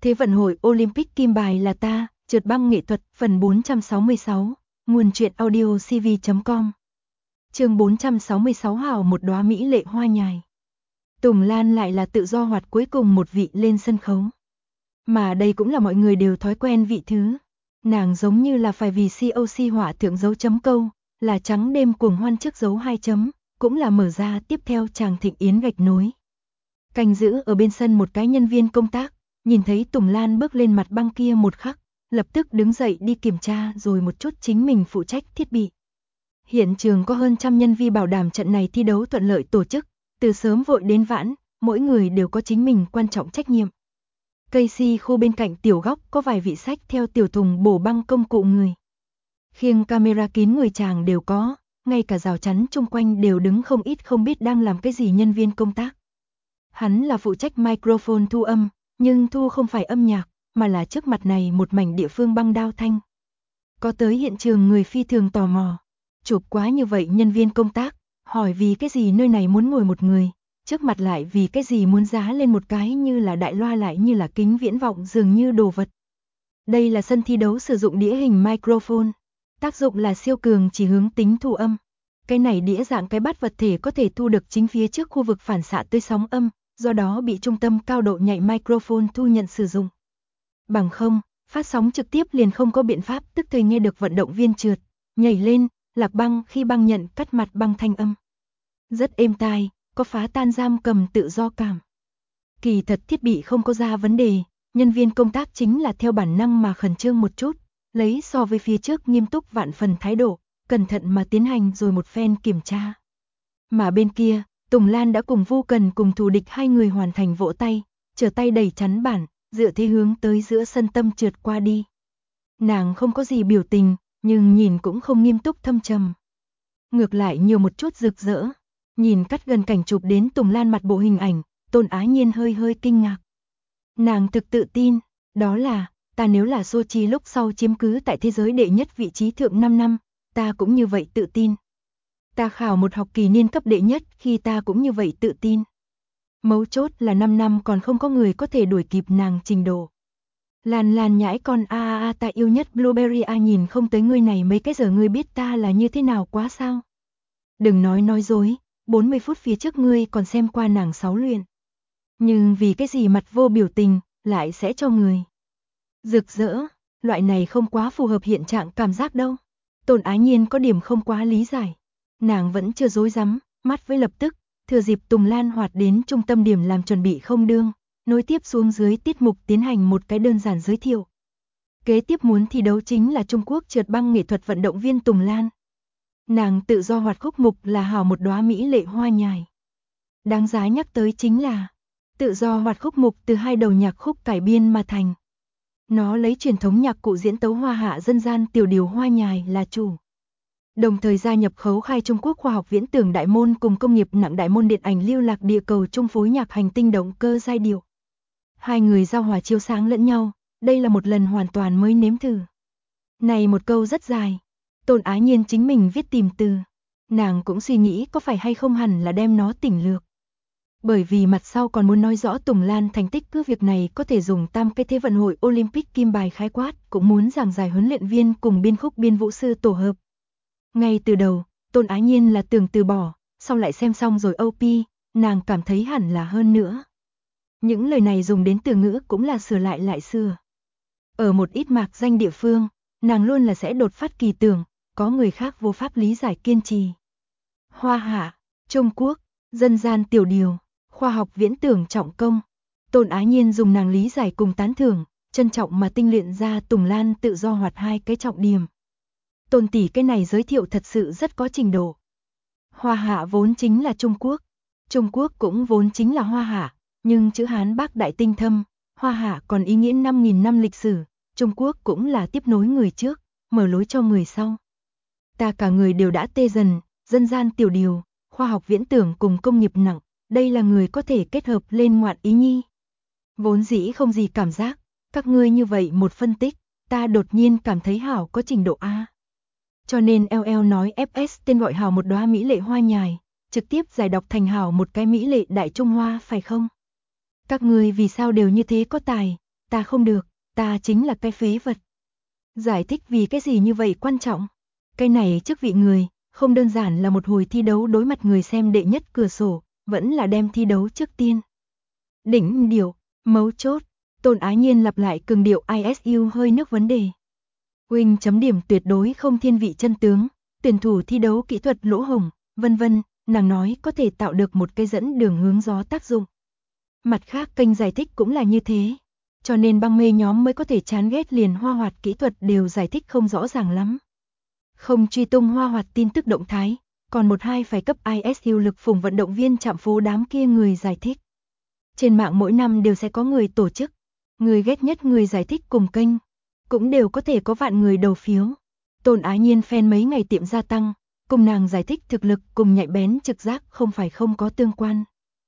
Thế vận hội Olympic kim bài là ta, trượt băng nghệ thuật, phần 466, nguồn truyện audio cv.com. Chương 466 hào một đóa mỹ lệ hoa nhài. Tùng Lan lại là tự do hoạt cuối cùng một vị lên sân khấu. Mà đây cũng là mọi người đều thói quen vị thứ. Nàng giống như là phải vì COC hỏa thượng dấu chấm câu, là trắng đêm cuồng hoan trước dấu 2 chấm, cũng là mở ra tiếp theo chàng thịnh yến gạch nối. Canh giữ ở bên sân một cái nhân viên công tác, nhìn thấy Tùng Lan bước lên mặt băng kia một khắc, lập tức đứng dậy đi kiểm tra rồi một chút chính mình phụ trách thiết bị. Hiện trường có hơn trăm nhân viên bảo đảm trận này thi đấu thuận lợi tổ chức, từ sớm vội đến vãn, mỗi người đều có chính mình quan trọng trách nhiệm. Casey khu bên cạnh tiểu góc có vài vị sách theo tiểu thùng bổ băng công cụ người. Khiêng camera kín người chàng đều có, ngay cả rào chắn chung quanh đều đứng không ít không biết đang làm cái gì nhân viên công tác. Hắn là phụ trách microphone thu âm, nhưng thu không phải âm nhạc, mà là trước mặt này một mảnh địa phương băng đao thanh. Có tới hiện trường người phi thường tò mò, chụp quá như vậy nhân viên công tác, hỏi vì cái gì nơi này muốn ngồi một người, trước mặt lại vì cái gì muốn giá lên một cái như là đại loa lại như là kính viễn vọng dường như đồ vật. Đây là sân thi đấu sử dụng đĩa hình microphone, tác dụng là siêu cường chỉ hướng tính thu âm. Cái này đĩa dạng cái bát vật thể có thể thu được chính phía trước khu vực phản xạ tới sóng âm, do đó bị trung tâm cao độ nhạy microphone thu nhận sử dụng. Bằng không, phát sóng trực tiếp liền không có biện pháp tức thời nghe được vận động viên trượt, nhảy lên, lạc băng khi băng nhận cắt mặt băng thanh âm. Rất êm tai, có phá tan giam cầm tự do cảm. Kỳ thật thiết bị không có ra vấn đề, nhân viên công tác chính là theo bản năng mà khẩn trương một chút, lấy so với phía trước nghiêm túc vạn phần thái độ, cẩn thận mà tiến hành rồi một phen kiểm tra. Mà bên kia, Tùng Lan đã cùng Vu Cần cùng thù địch hai người hoàn thành vỗ tay, trở tay đẩy chắn bản, dựa thế hướng tới giữa sân tâm trượt qua đi. Nàng không có gì biểu tình, nhưng nhìn cũng không nghiêm túc thâm trầm. Ngược lại nhiều một chút rực rỡ. Nhìn cắt gần cảnh chụp đến Tùng Lan mặt bộ hình ảnh, Tôn Á Nhiên hơi kinh ngạc. Nàng thực tự tin, đó là, ta nếu là Sochi lúc sau chiếm cứ tại thế giới đệ nhất vị trí thượng 5 năm, ta cũng như vậy tự tin. Ta khảo một học kỳ niên cấp đệ nhất khi ta cũng như vậy tự tin. Mấu chốt là 5 năm còn không có người có thể đuổi kịp nàng trình độ. Lan nhãi con ta yêu nhất Blueberry nhìn không tới ngươi này mấy cái giờ ngươi biết ta là như thế nào quá sao. Đừng nói dối, 40 phút phía trước ngươi còn xem qua nàng 6 luyện. Nhưng vì cái gì mặt vô biểu tình, lại sẽ cho người rực rỡ, loại này không quá phù hợp hiện trạng cảm giác đâu. Tôn Á Nhiên có điểm không quá lý giải. Nàng vẫn chưa dối rắm, mắt với lập tức, thừa dịp Tùng Lan hoạt đến trung tâm điểm làm chuẩn bị không đương, nối tiếp xuống dưới tiết mục tiến hành một cái đơn giản giới thiệu. Kế tiếp muốn thi đấu chính là Trung Quốc trượt băng nghệ thuật vận động viên Tùng Lan. Nàng tự do hoạt khúc mục là hào một đóa mỹ lệ hoa nhài. Đáng giá nhắc tới chính là tự do hoạt khúc mục từ hai đầu nhạc khúc cải biên mà thành. Nó lấy truyền thống nhạc cụ diễn tấu hoa hạ dân gian tiểu điều hoa nhài là chủ. Đồng thời gia nhập khấu khai Trung Quốc khoa học viễn tưởng đại môn cùng công nghiệp nặng đại môn điện ảnh lưu lạc địa cầu trung phối nhạc hành tinh động cơ giai điệu. Hai người giao hòa chiếu sáng lẫn nhau, đây là một lần hoàn toàn mới nếm thử. Này một câu rất dài. Tôn Á Nhiên chính mình viết tìm từ, nàng cũng suy nghĩ có phải hay không hẳn là đem nó tỉnh lược. Bởi vì mặt sau còn muốn nói rõ Tùng Lan thành tích cứ việc này có thể dùng tam cái thế vận hội Olympic kim bài khái quát, cũng muốn giảng giải huấn luyện viên cùng biên khúc biên vũ sư tổ hợp. Ngay từ đầu, Tôn Á Nhiên là tưởng từ bỏ, sau lại xem xong rồi OP, nàng cảm thấy hẳn là hơn nữa. Những lời này dùng đến từ ngữ cũng là sửa lại sửa. Ở một ít mạc danh địa phương, nàng luôn là sẽ đột phát kỳ tưởng, có người khác vô pháp lý giải kiên trì. Hoa hạ, Trung Quốc, dân gian tiểu điều, khoa học viễn tưởng trọng công. Tôn Á Nhiên dùng nàng lý giải cùng tán thưởng, trân trọng mà tinh luyện ra Tùng Lan tự do hoạt hai cái trọng điểm. Tôn tỷ cái này giới thiệu thật sự rất có trình độ. Hoa hạ vốn chính là Trung Quốc, Trung Quốc cũng vốn chính là Hoa hạ, nhưng chữ Hán bác đại tinh thâm, Hoa hạ còn ý nghĩa 5.000 năm lịch sử, Trung Quốc cũng là tiếp nối người trước, mở lối cho người sau. Ta cả người đều đã tê dần, dân gian tiểu điều, khoa học viễn tưởng cùng công nghiệp nặng, đây là người có thể kết hợp lên ngoạn ý nhi. Vốn dĩ không gì cảm giác, các ngươi như vậy một phân tích, ta đột nhiên cảm thấy hảo có trình độ A. Cho nên LL nói FS tên gọi hảo một đóa mỹ lệ hoa nhài, trực tiếp giải đọc thành hảo một cái mỹ lệ đại Trung Hoa phải không? Các ngươi vì sao đều như thế có tài, ta không được, ta chính là cái phế vật. Giải thích vì cái gì như vậy quan trọng? Cái này chức vị người, không đơn giản là một hồi thi đấu đối mặt người xem đệ nhất cửa sổ, vẫn là đem thi đấu trước tiên. Đỉnh điều, mấu chốt, Tôn Ái Nhiên lặp lại cường điệu ISU hơi nước vấn đề. Wing chấm điểm tuyệt đối không thiên vị chân tướng, tuyển thủ thi đấu kỹ thuật lỗ hổng, vân vân, nàng nói có thể tạo được một cái dẫn đường hướng gió tác dụng. Mặt khác kênh giải thích cũng là như thế, cho nên băng mê nhóm mới có thể chán ghét liền Hoa Hoạt kỹ thuật đều giải thích không rõ ràng lắm. Không truy tung Hoa Hoạt tin tức động thái, còn một hai phải cấp ISU lực phủng vận động viên chạm phố đám kia người giải thích. Trên mạng mỗi năm đều sẽ có người tổ chức, người ghét nhất người giải thích cùng kênh, cũng đều có thể có vạn người đầu phiếu. Tôn Ái Nhiên fan mấy ngày tiệm gia tăng, cùng nàng giải thích thực lực cùng nhạy bén trực giác không phải không có tương quan.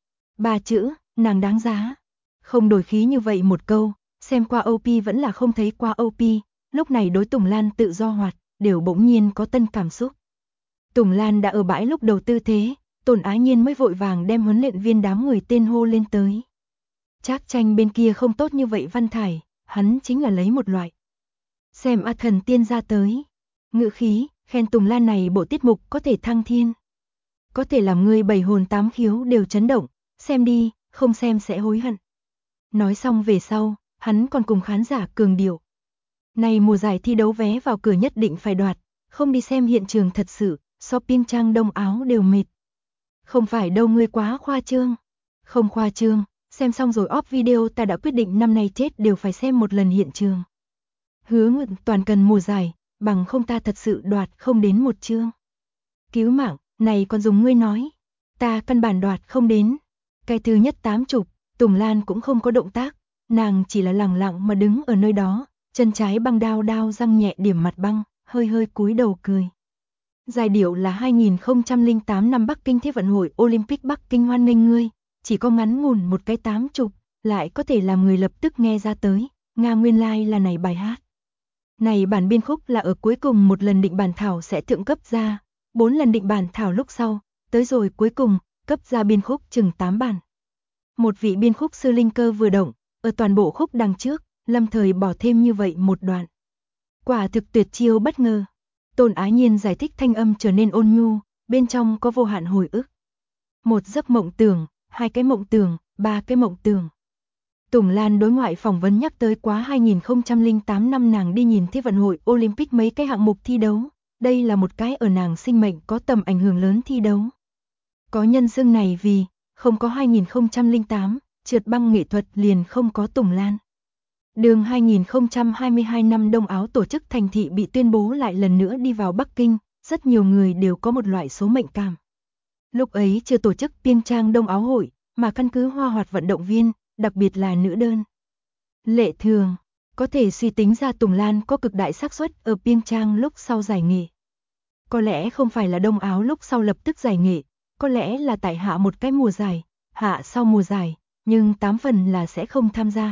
3 chữ, nàng đáng giá. Không đổi khí như vậy một câu, xem qua OP vẫn là không thấy qua OP, lúc này đối Tùng Lan tự do hoạt, đều bỗng nhiên có tân cảm xúc. Tùng Lan đã ở bãi lúc đầu tư thế, Tôn Ái Nhiên mới vội vàng đem huấn luyện viên đám người tên hô lên tới. Trác Tranh bên kia không tốt như vậy Văn Thải, hắn chính là lấy một loại. Xem A Thần Tiên ra tới. Ngữ khí, khen Tùng Lan này bộ tiết mục có thể thăng thiên. Có thể làm người bảy hồn tám khiếu đều chấn động, xem đi, không xem sẽ hối hận. Nói xong về sau, hắn còn cùng khán giả cường điệu. Này mùa giải thi đấu vé vào cửa nhất định phải đoạt, không đi xem hiện trường thật sự, shopping trang đông áo đều mệt. Không phải đâu ngươi quá khoa trương. Không khoa trương, xem xong rồi off video ta đã quyết định năm nay chết đều phải xem một lần hiện trường. Hứa Nguyệt toàn cần mùa giải, bằng không ta thật sự đoạt không đến một chương. Cứu mạng, này còn dùng ngươi nói. Ta căn bản đoạt không đến. Cái thứ nhất 80, Tùng Lan cũng không có động tác, nàng chỉ là lẳng lặng mà đứng ở nơi đó, chân trái băng đao đao răng nhẹ điểm mặt băng, hơi hơi cúi đầu cười. Giai điệu là 2008 năm Bắc Kinh Thế vận hội Olympic Bắc Kinh hoan nghênh ngươi, chỉ có ngắn ngủn một cái 80, lại có thể làm người lập tức nghe ra tới, Nga nguyên lai là này bài hát. Này bản biên khúc là ở cuối cùng một lần định bản thảo sẽ thượng cấp ra, 4 lần định bản thảo lúc sau, tới rồi cuối cùng, cấp ra biên khúc chừng 8 bản. Một vị biên khúc sư linh cơ vừa động, ở toàn bộ khúc đằng trước, lâm thời bỏ thêm như vậy một đoạn. Quả thực tuyệt chiêu bất ngờ. Tôn Ái Nhiên giải thích thanh âm trở nên ôn nhu, bên trong có vô hạn hồi ức. Một giấc mộng tưởng, 2 cái mộng tưởng, 3 cái mộng tưởng. Tùng Lan đối ngoại phỏng vấn nhắc tới quá 2008 năm nàng đi nhìn Thế vận hội Olympic mấy cái hạng mục thi đấu, đây là một cái ở nàng sinh mệnh có tầm ảnh hưởng lớn thi đấu. Có nhân xưng này vì, không có 2008, trượt băng nghệ thuật liền không có Tùng Lan. Đường 2022 năm Đông Áo tổ chức thành thị bị tuyên bố lại lần nữa đi vào Bắc Kinh, rất nhiều người đều có một loại số mệnh cảm. Lúc ấy chưa tổ chức Pyeongchang Đông Áo hội, mà căn cứ Hoa Hoạt vận động viên, đặc biệt là nữ đơn. Lệ thường, có thể suy tính ra Tùng Lan có cực đại xác suất ở Pyeongchang lúc sau giải nghệ. Có lẽ không phải là Đông Áo lúc sau lập tức giải nghệ, có lẽ là tại hạ một cái mùa giải, hạ sau mùa giải, nhưng 8 phần là sẽ không tham gia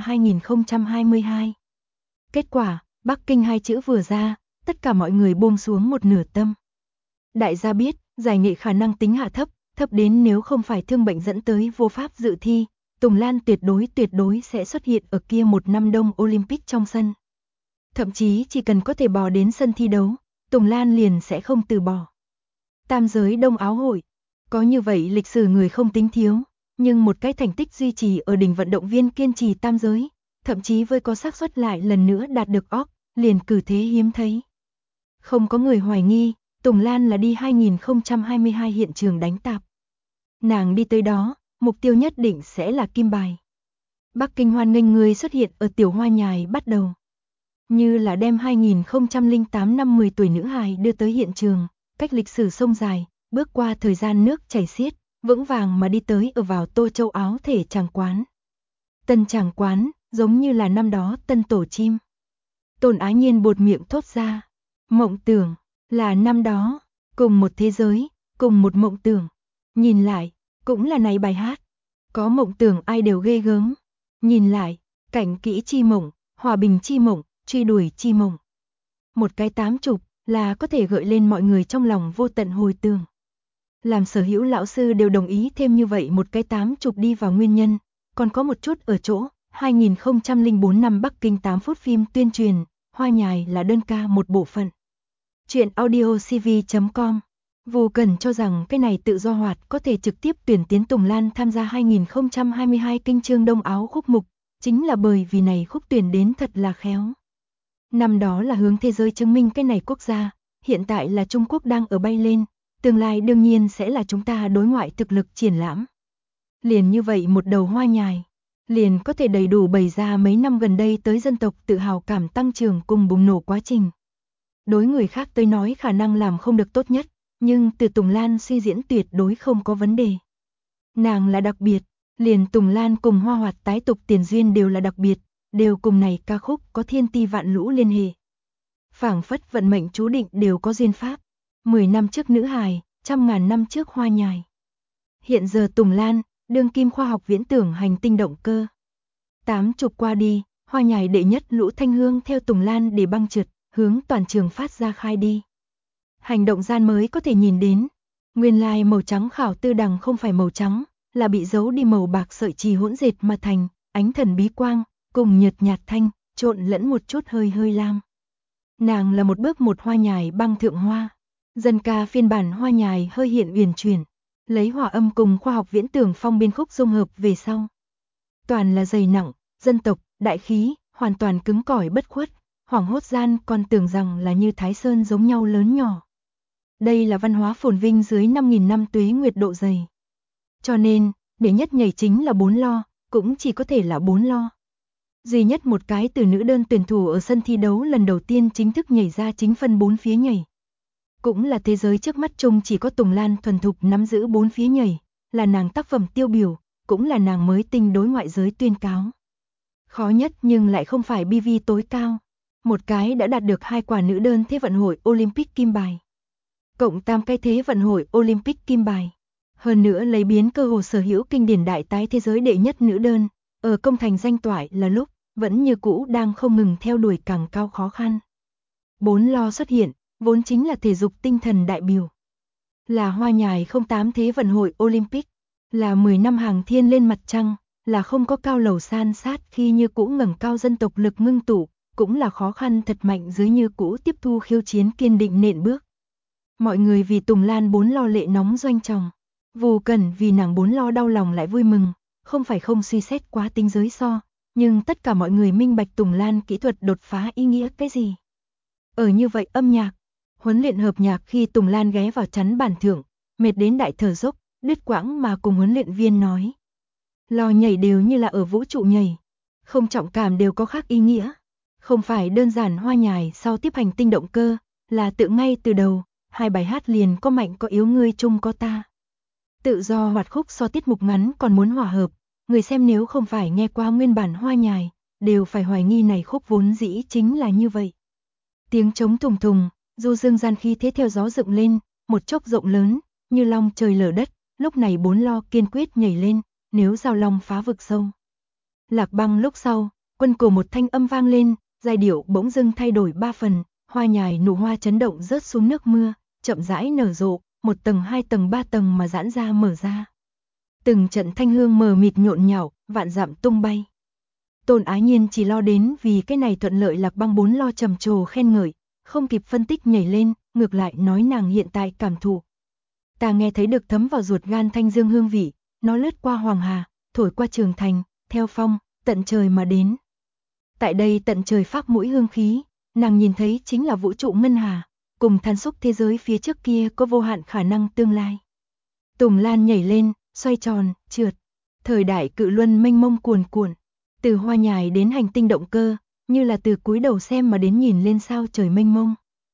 2022. Kết quả, Bắc Kinh 2 chữ vừa ra, tất cả mọi người buông xuống một nửa tâm. Đại gia biết, giải nghệ khả năng tính hạ thấp, thấp đến nếu không phải thương bệnh dẫn tới vô pháp dự thi, Tùng Lan tuyệt đối sẽ xuất hiện ở kia một năm Đông Olympic trong sân. Thậm chí chỉ cần có thể bò đến sân thi đấu, Tùng Lan liền sẽ không từ bỏ. Tam giới Đông Áo hội, có như vậy lịch sử người không tính thiếu, nhưng một cái thành tích duy trì ở đỉnh vận động viên kiên trì tam giới, thậm chí với có xác suất lại lần nữa đạt được óc, liền cử thế hiếm thấy. Không có người hoài nghi, Tùng Lan là đi 2022 hiện trường đánh tạp. Nàng đi tới đó, mục tiêu nhất định sẽ là kim bài. Bắc Kinh hoan nghênh người xuất hiện ở tiểu hoa nhài bắt đầu. Như là đem 2008 năm 10 tuổi nữ hài đưa tới hiện trường, cách lịch sử sông dài, bước qua thời gian nước chảy xiết, vững vàng mà đi tới ở vào Tô Châu áo thể tràng quán. Tân tràng quán, giống như là năm đó tân tổ chim. Tôn Ái Nhiên buột miệng thốt ra. Mộng tưởng, là năm đó, cùng một thế giới, cùng một mộng tưởng. Nhìn lại, cũng là này bài hát. Có mộng tưởng ai đều ghê gớm. Nhìn lại, cảnh kỹ chi mộng, hòa bình chi mộng, truy đuổi chi mộng. Một cái 80 là có thể gợi lên mọi người trong lòng vô tận hồi tưởng. Làm sở hữu lão sư đều đồng ý thêm như vậy một cái 80 đi vào nguyên nhân, còn có một chút ở chỗ, 2004 năm Bắc Kinh 8 phút phim tuyên truyền, Hoa Nhài là đơn ca một bộ phận. Chuyện audio cv.com. Vô Cần cho rằng cái này tự do hoạt có thể trực tiếp tuyển tiến Tùng Lan tham gia 2022 Kinh Chương Đông Áo khúc mục, chính là bởi vì này khúc tuyển đến thật là khéo. Năm đó là hướng thế giới chứng minh cái này quốc gia, hiện tại là Trung Quốc đang ở bay lên, tương lai đương nhiên sẽ là chúng ta đối ngoại thực lực triển lãm. Liền như vậy một đầu Hoa Nhài, liền có thể đầy đủ bày ra mấy năm gần đây tới dân tộc tự hào cảm tăng trưởng cùng bùng nổ quá trình. Đối người khác tới nói khả năng làm không được tốt nhất, nhưng từ Tùng Lan suy diễn tuyệt đối không có vấn đề. Nàng là đặc biệt, liền Tùng Lan cùng Hoa Hoạt tái tục tiền duyên đều là đặc biệt, đều cùng này ca khúc có thiên ti vạn lũ liên hệ. Phảng phất vận mệnh chú định đều có duyên pháp. 10 năm trước nữ hài, 100.000 năm trước Hoa Nhài. Hiện giờ Tùng Lan, đương kim khoa học viễn tưởng hành tinh động cơ. 80 qua đi, Hoa Nhài đệ nhất lũ thanh hương theo Tùng Lan để băng trượt, hướng toàn trường phát ra khai đi. Hành động gian mới có thể nhìn đến, nguyên lai màu trắng khảo tư đằng không phải màu trắng, là bị giấu đi màu bạc sợi chì hỗn dệt mà thành, ánh thần bí quang, cùng nhợt nhạt thanh, trộn lẫn một chút hơi hơi lam. Nàng là một bước một Hoa Nhài băng thượng hoa. Dân ca phiên bản Hoa Nhài hơi hiện uyển chuyển, lấy hòa âm cùng khoa học viễn tưởng phong biên khúc dung hợp về sau. Toàn là dày nặng, dân tộc, đại khí, hoàn toàn cứng cỏi bất khuất, hoảng hốt gian còn tưởng rằng là như Thái Sơn giống nhau lớn nhỏ. Đây là văn hóa phồn vinh dưới 5.000 năm tuế nguyệt độ dày. Cho nên, để nhất nhảy chính là 4 lo, cũng chỉ có thể là 4 lo. Duy nhất một cái từ nữ đơn tuyển thủ ở sân thi đấu lần đầu tiên chính thức nhảy ra chính phân 4 phía nhảy. Cũng là thế giới trước mắt chung chỉ có Tùng Lan thuần thục nắm giữ 4 phía nhảy, là nàng tác phẩm tiêu biểu, cũng là nàng mới tinh đối ngoại giới tuyên cáo. Khó nhất nhưng lại không phải BV tối cao. Một cái đã đạt được 2 quả nữ đơn thế vận hội Olympic kim bài. Cộng 8 cái thế vận hội Olympic kim bài. Hơn nữa lấy biến cơ hồ sở hữu kinh điển đại tái thế giới đệ nhất nữ đơn, ở công thành danh toại là lúc, vẫn như cũ đang không ngừng theo đuổi càng cao khó khăn. 4 lo xuất hiện, vốn chính là thể dục tinh thần đại biểu. Là Hoa Nhài 08 thế vận hội Olympic, là 10 năm hàng thiên lên mặt trăng, là không có cao lầu san sát khi như cũ ngẩng cao dân tộc lực ngưng tụ, cũng là khó khăn thật mạnh dưới như cũ tiếp thu khiêu chiến kiên định nện bước. Mọi người vì Tùng Lan 4 lo lệ nóng doanh tròng, Vô Cần vì nàng 4 lo đau lòng lại vui mừng, không phải không suy xét quá tính giới so, nhưng tất cả mọi người minh bạch Tùng Lan kỹ thuật đột phá ý nghĩa cái gì. Ở như vậy âm nhạc, huấn luyện hợp nhạc khi Tùng Lan ghé vào chắn bản thượng, mệt đến đại thở dốc, đứt quãng mà cùng huấn luyện viên nói. Lò nhảy đều như là ở vũ trụ nhảy, không trọng cảm đều có khác ý nghĩa. Không phải đơn giản Hoa Nhài sau tiếp hành tinh động cơ, là tự ngay từ đầu, 2 bài hát liền có mạnh có yếu ngươi chung có ta. Tự do hoạt khúc so tiết mục ngắn còn muốn hòa hợp, người xem nếu không phải nghe qua nguyên bản Hoa Nhài, đều phải hoài nghi này khúc vốn dĩ chính là như vậy. Tiếng trống thùng thùng, du dương gian khi thế theo gió dựng lên, một chốc rộng lớn, như long trời lở đất, lúc này 4 lo kiên quyết nhảy lên, nếu giao long phá vực sâu. Lạc Băng lúc sau, quân cổ một thanh âm vang lên, giai điệu bỗng dưng thay đổi 3 phần, Hoa Nhài nụ hoa chấn động rớt xuống nước mưa, chậm rãi nở rộ, 1 tầng 2 tầng 3 tầng mà giãn ra mở ra. Từng trận thanh hương mờ mịt nhộn nhạo, vạn dặm tung bay. Tôn Ái Nhiên chỉ lo đến vì cái này thuận lợi Lạc Băng 4 lo trầm trồ khen ngợi, không kịp phân tích nhảy lên, ngược lại nói nàng hiện tại cảm thụ. Ta nghe thấy được thấm vào ruột gan thanh dương hương vị, nó lướt qua Hoàng Hà, thổi qua Trường Thành, theo phong, tận trời mà đến. Tại đây tận trời phác mũi hương khí, nàng nhìn thấy chính là vũ trụ ngân hà, cùng than xúc thế giới phía trước kia có vô hạn khả năng tương lai. Tùng Lan nhảy lên, xoay tròn, trượt. Thời đại cự luân mênh mông cuồn cuộn, từ Hoa Nhài đến hành tinh động cơ, như là từ cúi đầu xem mà đến nhìn lên sao trời mênh mông.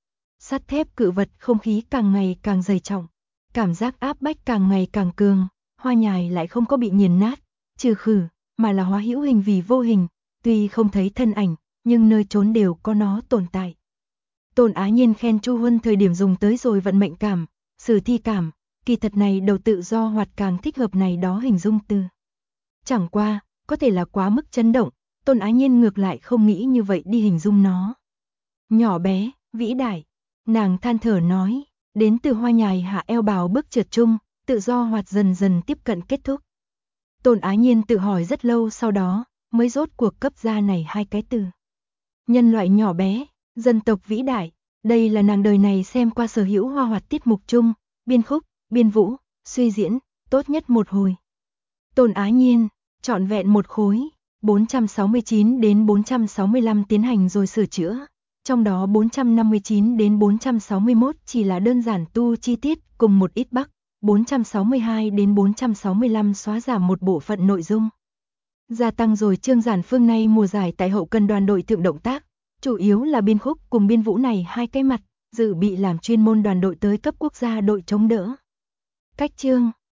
Sắt thép cự vật không khí càng ngày càng dày trọng, cảm giác áp bách càng ngày càng cường, Hoa Nhài lại không có bị nghiền nát, trừ khử, mà là hóa hữu hình vì vô hình, tuy không thấy thân ảnh, nhưng nơi trốn đều có nó tồn tại. Tôn Ái Nhiên khen Chu Huân thời điểm dùng tới rồi vận mệnh cảm, sử thi cảm, kỳ thật này đầu tự do hoạt càng thích hợp này đó hình dung từ. Chẳng qua, có thể là quá mức chấn động, Tôn Ái Nhiên ngược lại không nghĩ như vậy đi hình dung nó. Nhỏ bé, vĩ đại, nàng than thở nói, đến từ Hoa Nhài hạ eo bào bước trượt chung, tự do hoạt dần dần tiếp cận kết thúc. Tôn Ái Nhiên tự hỏi rất lâu sau đó, mới rốt cuộc cấp ra này hai cái từ. Nhân loại nhỏ bé, dân tộc vĩ đại, đây là nàng đời này xem qua sở hữu hoa hoạt tiết mục chung, biên khúc, biên vũ, suy diễn, tốt nhất một hồi. Tôn Á Nhiên, trọn vẹn một khối, 469 đến 465 tiến hành rồi sửa chữa, trong đó 459 đến 461 chỉ là đơn giản tu chi tiết cùng một ít bắc, 462 đến 465 xóa giảm một bộ phận nội dung. Gia tăng rồi Trương Giản Phương nay mùa giải tại hậu cần đoàn đội thượng động tác, chủ yếu là biên khúc cùng biên vũ này hai cái mặt, dự bị làm chuyên môn đoàn đội tới cấp quốc gia đội chống đỡ. Cách chương